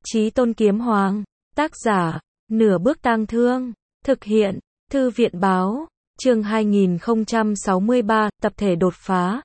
Chí Tôn Kiếm Hoàng, tác giả, Nửa Bước Tang Thương, thực hiện, Thư viện Báo, chương 2063, tập thể đột phá.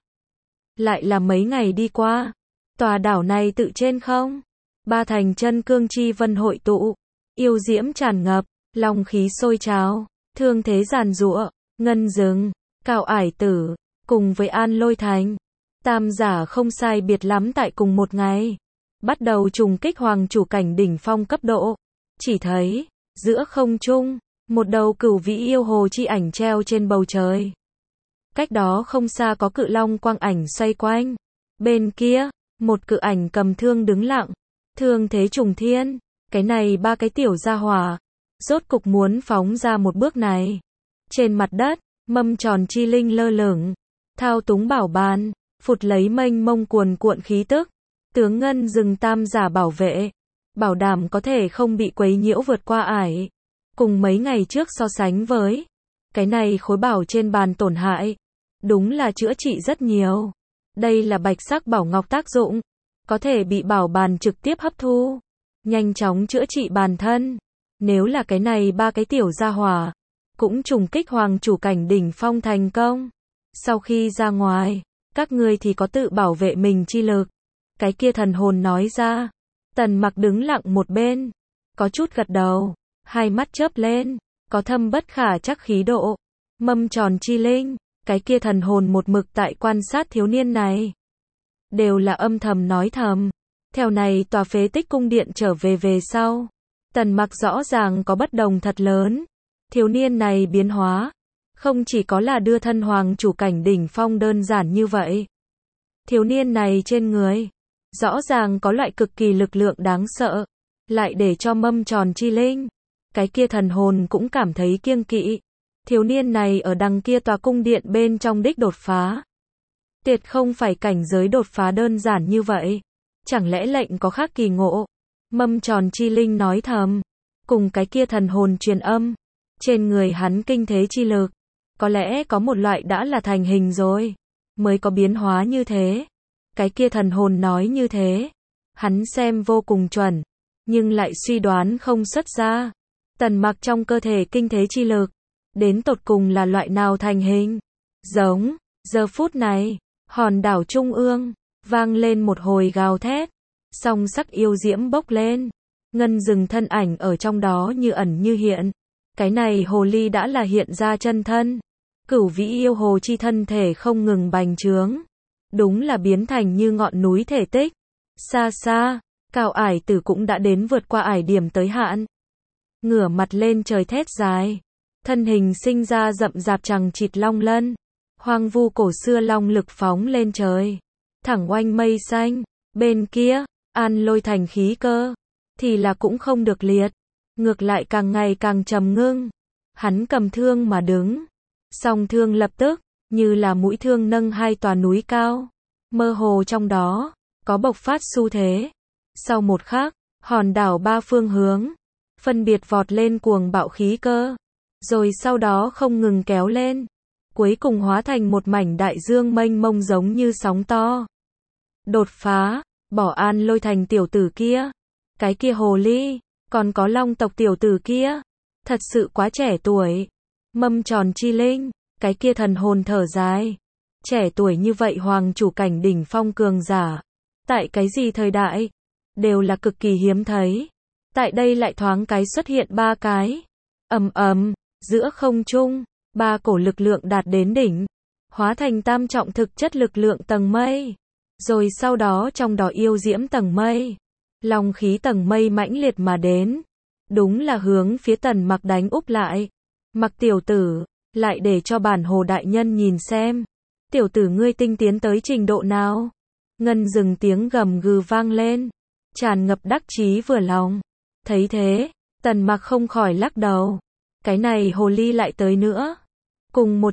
Lại là mấy ngày đi qua, tòa đảo này tự trên không, ba thành chân cương chi vân hội tụ, yêu diễm tràn ngập, long khí sôi trào, thương thế giàn giụa, ngân dừng, Cạo Ải Tử, cùng với An Lôi Thành, tam giả không sai biệt lắm tại cùng một ngày, bắt đầu trùng kích hoàng chủ cảnh đỉnh phong cấp độ. Chỉ thấy, giữa không trung, một đầu cửu vĩ yêu hồ chi ảnh treo trên bầu trời. Cách đó không xa có cự long quang ảnh xoay quanh. Bên kia, một cự ảnh cầm thương đứng lặng, thương thế trùng thiên. Cái này ba cái tiểu gia hỏa, rốt cục muốn phóng ra một bước này. Trên mặt đất, mâm tròn chi linh lơ lửng, thao túng bảo bàn, phụt lấy mênh mông cuồn cuộn khí tức. Tướng ngân dừng tam giả bảo vệ, bảo đảm có thể không bị quấy nhiễu vượt qua ải. Cùng mấy ngày trước so sánh với, cái này khối bảo trên bàn tổn hại, đúng là chữa trị rất nhiều. Đây là bạch sắc bảo ngọc tác dụng, có thể bị bảo bàn trực tiếp hấp thu, nhanh chóng chữa trị bản thân. Nếu là cái này ba cái tiểu gia hỏa, cũng trùng kích hoàng chủ cảnh đỉnh phong thành công. Sau khi ra ngoài, các ngươi thì có tự bảo vệ mình chi lực. Cái kia thần hồn nói ra. Tần Mặc đứng lặng một bên, có chút gật đầu, hai mắt chớp lên, có thâm bất khả chắc khí độ. Mâm tròn chi linh, cái kia thần hồn một mực tại quan sát thiếu niên này, đều là âm thầm nói thầm. Theo này tòa phế tích cung điện trở về sau, Tần Mặc rõ ràng có bất đồng thật lớn. Thiếu niên này biến hóa, không chỉ có là đưa thân hoàng chủ cảnh đỉnh phong đơn giản như vậy. Thiếu niên này trên người, rõ ràng có loại cực kỳ lực lượng đáng sợ, lại để cho mâm tròn chi linh, cái kia thần hồn cũng cảm thấy kiêng kỵ. Thiếu niên này ở đằng kia tòa cung điện bên trong đích đột phá, tuyệt không phải cảnh giới đột phá đơn giản như vậy. Chẳng lẽ lệnh có khác kỳ ngộ? Mâm tròn chi linh nói thầm, cùng cái kia thần hồn truyền âm, trên người hắn kinh thế chi lực, có lẽ có một loại đã là thành hình rồi, mới có biến hóa như thế. Cái kia thần hồn nói như thế, hắn xem vô cùng chuẩn, nhưng lại suy đoán không xuất ra. Tần Mặc trong cơ thể kinh thế chi lực, đến tột cùng là loại nào thành hình? Giống, giờ phút này, hòn đảo trung ương, vang lên một hồi gào thét, song sắc yêu diễm bốc lên, ngân dừng thân ảnh ở trong đó như ẩn như hiện. Cái này hồ ly đã là hiện ra chân thân, cửu vĩ yêu hồ chi thân thể không ngừng bành trướng. Đúng là biến thành như ngọn núi thể tích. Xa xa, Cạo Ải Tử cũng đã đến vượt qua ải điểm tới hạn. Ngửa mặt lên trời thét dài, thân hình sinh ra rậm rạp chằng chịt long lân, hoang vu cổ xưa long lực phóng lên trời, thẳng oanh mây xanh. Bên kia, An Lôi Thành khí cơ thì là cũng không được liệt, ngược lại càng ngày càng trầm ngưng. Hắn cầm thương mà đứng, song thương lập tức như là mũi thương nâng hai tòa núi cao, mơ hồ trong đó có bộc phát xu thế. Sau một khắc, hòn đảo ba phương hướng phân biệt vọt lên cuồng bạo khí cơ, rồi sau đó không ngừng kéo lên, cuối cùng hóa thành một mảnh đại dương mênh mông giống như sóng to. Đột phá, bỏ An Lôi Thành tiểu tử kia, cái kia hồ ly, còn có long tộc tiểu tử kia, thật sự quá trẻ tuổi. Mâm tròn chi linh, cái kia thần hồn thở dài, trẻ tuổi như vậy hoàng chủ cảnh đỉnh phong cường giả, tại cái gì thời đại, đều là cực kỳ hiếm thấy. Tại đây lại thoáng cái xuất hiện ba cái, ầm ầm, giữa không trung, ba cổ lực lượng đạt đến đỉnh, hóa thành tam trọng thực chất lực lượng tầng mây, rồi sau đó trong đó yêu diễm tầng mây, long khí tầng mây mãnh liệt mà đến, đúng là hướng phía Tần Mặc đánh úp lại. Mặc tiểu tử, lại để cho bản hồ đại nhân nhìn xem, tiểu tử ngươi tinh tiến tới trình độ nào? Ngân dừng tiếng gầm gừ vang lên, tràn ngập đắc chí vừa lòng. Thấy thế, Tần Mặc không khỏi lắc đầu, cái này hồ ly lại tới nữa. Cùng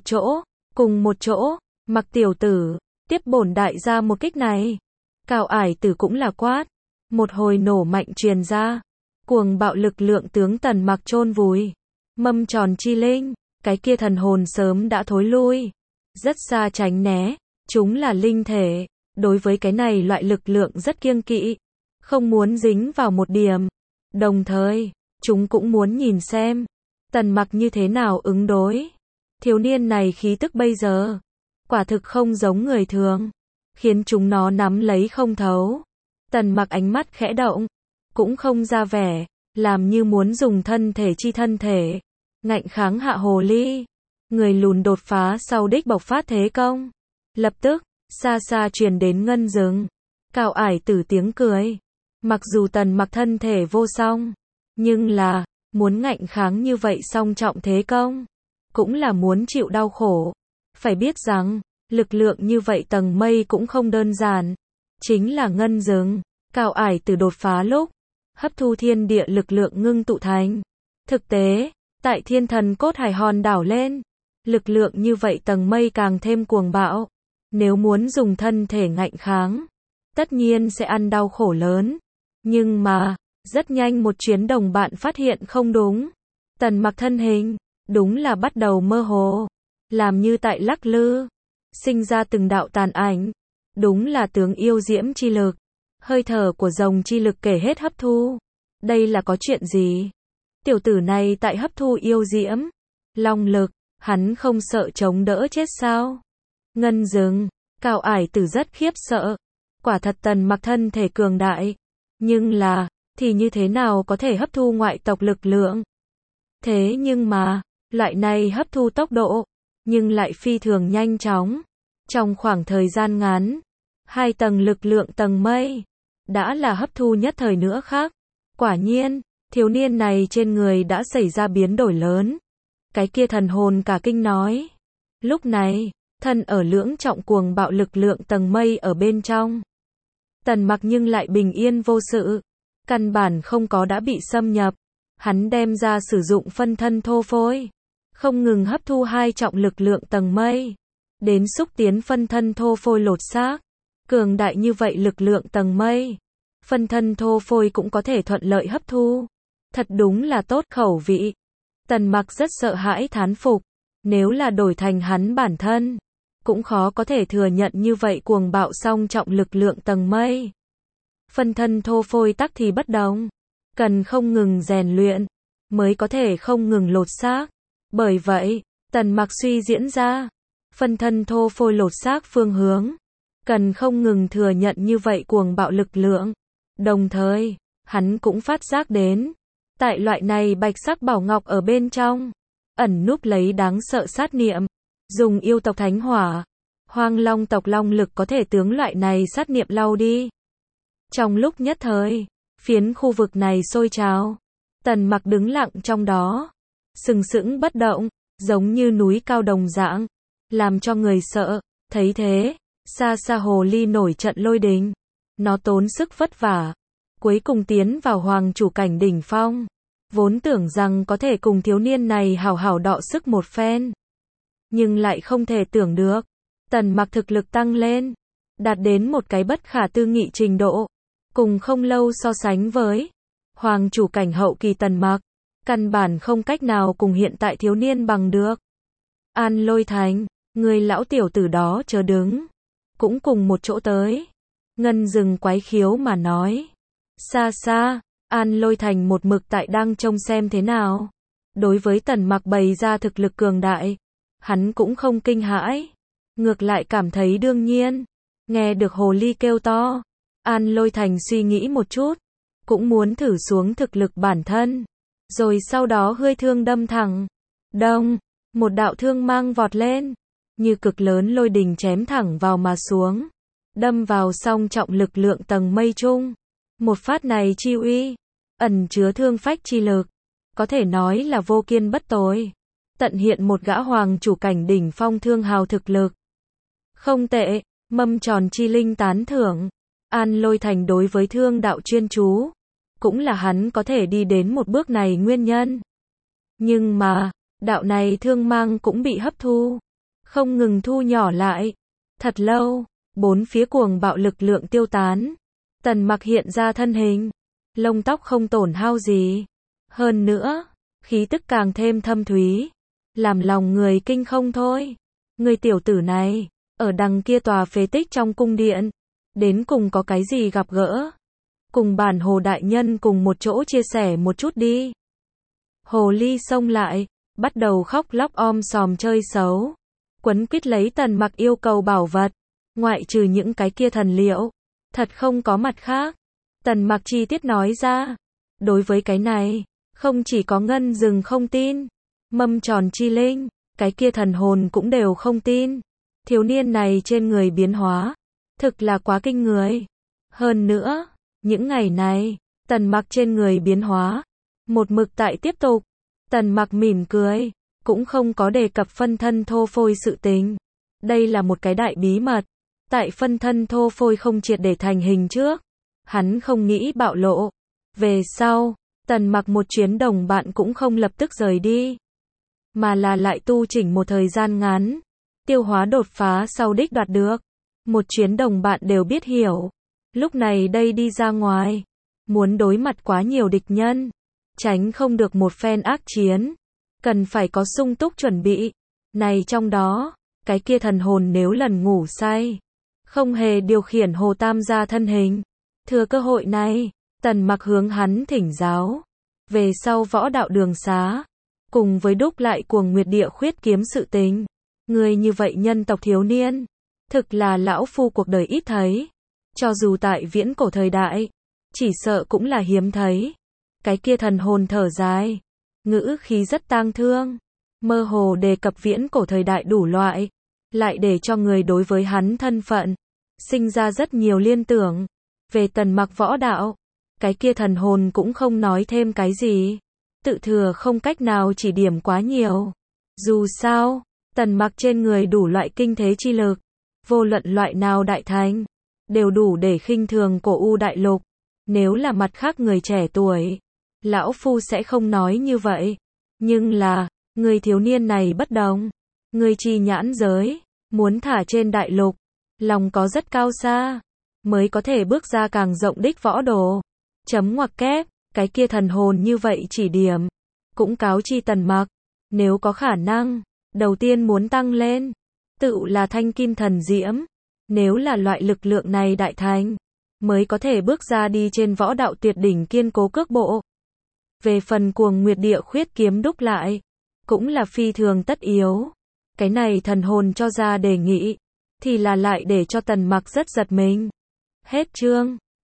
một chỗ, Mặc tiểu tử, tiếp bổn đại gia một kích này. Cạo Ải Tử cũng là quát, một hồi nổ mạnh truyền ra, cuồng bạo lực lượng tướng Tần Mặc chôn vùi. Mâm tròn chi linh, cái kia thần hồn sớm đã thối lui, rất xa tránh né, chúng là linh thể, đối với cái này loại lực lượng rất kiêng kỵ, không muốn dính vào một điểm. Đồng thời, chúng cũng muốn nhìn xem, Tần Mặc như thế nào ứng đối. Thiếu niên này khí tức bây giờ, quả thực không giống người thường, khiến chúng nó nắm lấy không thấu. Tần Mặc ánh mắt khẽ động, cũng không ra vẻ, làm như muốn dùng thân thể chi thân thể, ngạnh kháng hạ hồ ly. Người lùn đột phá sau đích bộc phát thế công. Lập tức, xa xa truyền đến ngân rừng. Cao ải tử tiếng cười. Mặc dù Tần Mặc thân thể vô song, nhưng là, muốn ngạnh kháng như vậy song trọng thế công, cũng là muốn chịu đau khổ. Phải biết rằng, lực lượng như vậy tầng mây cũng không đơn giản. Chính là ngân rừng, Cao ải tử đột phá lúc, hấp thu thiên địa lực lượng ngưng tụ thành. Thực tế, tại thiên thần cốt hải hòn đảo lên, lực lượng như vậy tầng mây càng thêm cuồng bạo. Nếu muốn dùng thân thể ngạnh kháng, tất nhiên sẽ ăn đau khổ lớn. Nhưng mà, rất nhanh một chuyến đồng bạn phát hiện không đúng. Tần Mặc thân hình, đúng là bắt đầu mơ hồ, làm như tại lắc lư, sinh ra từng đạo tàn ảnh. Đúng là tướng yêu diễm chi lực, hơi thở của rồng chi lực kể hết hấp thu. Đây là có chuyện gì? Tiểu tử này tại hấp thu yêu diễm, long lực, hắn không sợ chống đỡ chết sao? Ngân rừng, Cao ải tử rất khiếp sợ. Quả thật Tần Mặc thân thể cường đại, nhưng là, thì như thế nào có thể hấp thu ngoại tộc lực lượng? Thế nhưng mà, loại này hấp thu tốc độ, nhưng lại phi thường nhanh chóng. Trong khoảng thời gian ngắn, 2 tầng lực lượng tầng mây, đã là hấp thu nhất thời nữa khác. Quả nhiên, thiếu niên này trên người đã xảy ra biến đổi lớn. Cái kia thần hồn cả kinh nói. Lúc này, thân ở lưỡng trọng cuồng bạo lực lượng tầng mây ở bên trong. Tần Mặc nhưng lại bình yên vô sự, căn bản không có đã bị xâm nhập. Hắn đem ra sử dụng phân thân thô phôi, không ngừng hấp thu 2 trọng lực lượng tầng mây, đến xúc tiến phân thân thô phôi lột xác. Cường đại như vậy lực lượng tầng mây, phân thân thô phôi cũng có thể thuận lợi hấp thu. Thật đúng là tốt khẩu vị. Tần Mặc rất sợ hãi thán phục, nếu là đổi thành hắn bản thân, cũng khó có thể thừa nhận như vậy cuồng bạo song trọng lực lượng tầng mây. Phân thân thô phôi tắc thì bất đồng, cần không ngừng rèn luyện, mới có thể không ngừng lột xác. Bởi vậy, Tần Mặc suy diễn ra, phân thân thô phôi lột xác phương hướng, cần không ngừng thừa nhận như vậy cuồng bạo lực lượng. Đồng thời, hắn cũng phát giác đến, tại loại này bạch sắc bảo ngọc ở bên trong, ẩn núp lấy đáng sợ sát niệm. Dùng yêu tộc thánh hỏa, hoang long tộc long lực có thể tướng loại này sát niệm lau đi. Trong lúc nhất thời, phiến khu vực này sôi trào. Tần Mặc đứng lặng trong đó, sừng sững bất động, giống như núi cao đồng dạng, làm cho người sợ. Thấy thế, xa xa hồ ly nổi trận lôi đình. Nó tốn sức vất vả, cuối cùng tiến vào hoàng chủ cảnh đỉnh phong. Vốn tưởng rằng có thể cùng thiếu niên này hảo hảo đọ sức một phen, nhưng lại không thể tưởng được, Tần Mặc thực lực tăng lên, đạt đến một cái bất khả tư nghị trình độ, cùng không lâu so sánh với hoàng chủ cảnh hậu kỳ Tần Mặc, căn bản không cách nào cùng hiện tại thiếu niên bằng được. An Lôi Thành, người lão tiểu tử đó chớ đứng, cũng cùng một chỗ tới. Ngân rừng quái khiếu mà nói. Xa xa, An Lôi Thành một mực tại đang trông xem thế nào. Đối với Tần Mặc bày ra thực lực cường đại, hắn cũng không kinh hãi, ngược lại cảm thấy đương nhiên. Nghe được hồ ly kêu to, An Lôi Thành suy nghĩ một chút, cũng muốn thử xuống thực lực bản thân, rồi sau đó hươi thương đâm thẳng. Đông, một đạo thương mang vọt lên, như cực lớn lôi đình chém thẳng vào mà xuống, đâm vào song trọng lực lượng tầng mây chung. Một phát này chi uy, ẩn chứa thương phách chi lực, có thể nói là vô kiên bất tồi, tận hiện một gã hoàng chủ cảnh đỉnh phong thương hào thực lực. Không tệ, mâm tròn chi linh tán thưởng. An Lôi Thành đối với thương đạo chuyên chú, cũng là hắn có thể đi đến một bước này nguyên nhân. Nhưng mà, đạo này thương mang cũng bị hấp thu, không ngừng thu nhỏ lại. Thật lâu, bốn phía cuồng bạo lực lượng tiêu tán. Tần Mặc hiện ra thân hình, lông tóc không tổn hao gì. Hơn nữa, khí tức càng thêm thâm thúy, làm lòng người kinh không thôi. Người tiểu tử này, ở đằng kia tòa phế tích trong cung điện, đến cùng có cái gì gặp gỡ? cùng bản Hồ đại nhân cùng một chỗ chia sẻ một chút đi. Hồ ly xông lại, bắt đầu khóc lóc sòm chơi xấu. Quấn quýt lấy Tần Mặc yêu cầu bảo vật, ngoại trừ những cái kia thần liệu, thật không có mặt khác. Tần Mặc chi tiết nói ra, đối với cái này, không chỉ có Ngân Dừng không tin, Mâm Tròn Chi Linh, cái kia thần hồn cũng đều không tin. Thiếu niên này trên người biến hóa, thực là quá kinh người. Hơn nữa, những ngày này, Tần Mặc trên người biến hóa, một mực tại tiếp tục. Tần Mặc mỉm cười, cũng không có đề cập phân thân thô phôi sự tình. Đây là một cái đại bí mật. Tại phân thân thô phôi không triệt để thành hình trước, hắn không nghĩ bạo lộ. Về sau, Tần Mặc một chuyến đồng bạn cũng không lập tức rời đi, mà là lại tu chỉnh một thời gian ngắn, tiêu hóa đột phá sau đích đoạt được. Một chuyến đồng bạn đều biết hiểu. Lúc này đây đi ra ngoài, muốn đối mặt quá nhiều địch nhân, tránh không được một phen ác chiến, cần phải có sung túc chuẩn bị. Này trong đó, cái kia thần hồn nếu lần ngủ say, không hề điều khiển Hồ Tam gia thân hình. Thừa cơ hội này, Tần Mặc hướng hắn thỉnh giáo. Về sau võ đạo đường xá, cùng với đúc lại Cuồng Nguyệt Địa Khuyết kiếm sự tình. Người như vậy nhân tộc thiếu niên, thực là lão phu cuộc đời ít thấy. Cho dù tại viễn cổ thời đại, chỉ sợ cũng là hiếm thấy. Cái kia thần hồn thở dài, ngữ khí rất tang thương, mơ hồ đề cập viễn cổ thời đại đủ loại, lại để cho người đối với hắn thân phận sinh ra rất nhiều liên tưởng. Về Tần Mặc võ đạo, cái kia thần hồn cũng không nói thêm cái gì, tự thừa không cách nào chỉ điểm quá nhiều. Dù sao, Tần Mặc trên người đủ loại kinh thế chi lực, vô luận loại nào đại thánh, đều đủ để khinh thường cổ U đại lục. Nếu là mặt khác người trẻ tuổi, lão phu sẽ không nói như vậy. Nhưng là, người thiếu niên này bất đồng. Người chi nhãn giới, muốn thả trên đại lục, lòng có rất cao xa, mới có thể bước ra càng rộng đích võ đồ. Chấm ngoặc kép, cái kia thần hồn như vậy chỉ điểm, cũng cáo chi Tần Mặc, nếu có khả năng, đầu tiên muốn tăng lên, tự là thanh kim thần diễm. Nếu là loại lực lượng này đại thành, mới có thể bước ra đi trên võ đạo tuyệt đỉnh kiên cố cước bộ. Về phần Cuồng Nguyệt Địa Khuyết kiếm đúc lại, cũng là phi thường tất yếu. Cái này thần hồn cho ra đề nghị, thì là lại để cho Tần Mặc rất giật mình. Hết chương.